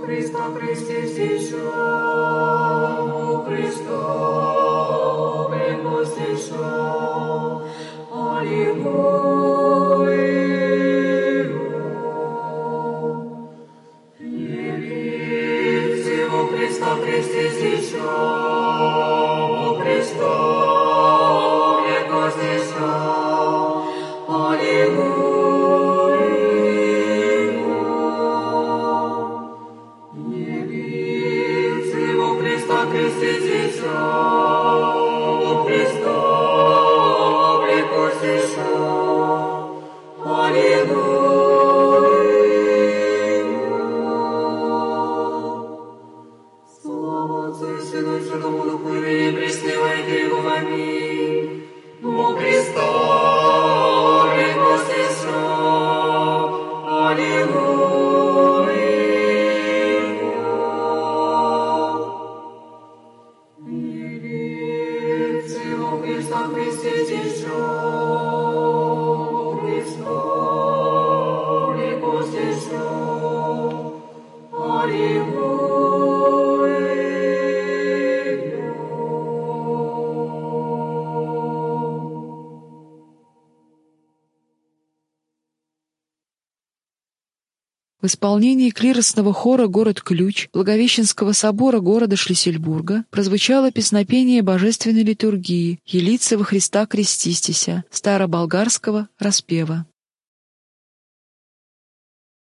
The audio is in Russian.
Христа Христе еще, Христос, еще. Аллилуйя. Явите во Христа Христе еще, Христос, еще. Аллилуйя. Явите во Христа Христе еще, Христос, еще. Аллилуйя. Слава Отцу и Сыну и Святому Духу, и преснего и Григу. Аминь. Во Христа еще. Аллилуйя. Явите во Христа Христе еще. В исполнении клиросного хора «Город-ключ» Благовещенского собора города Шлиссельбурга прозвучало песнопение божественной литургии «Елице во Христа крестистися» староболгарского распева.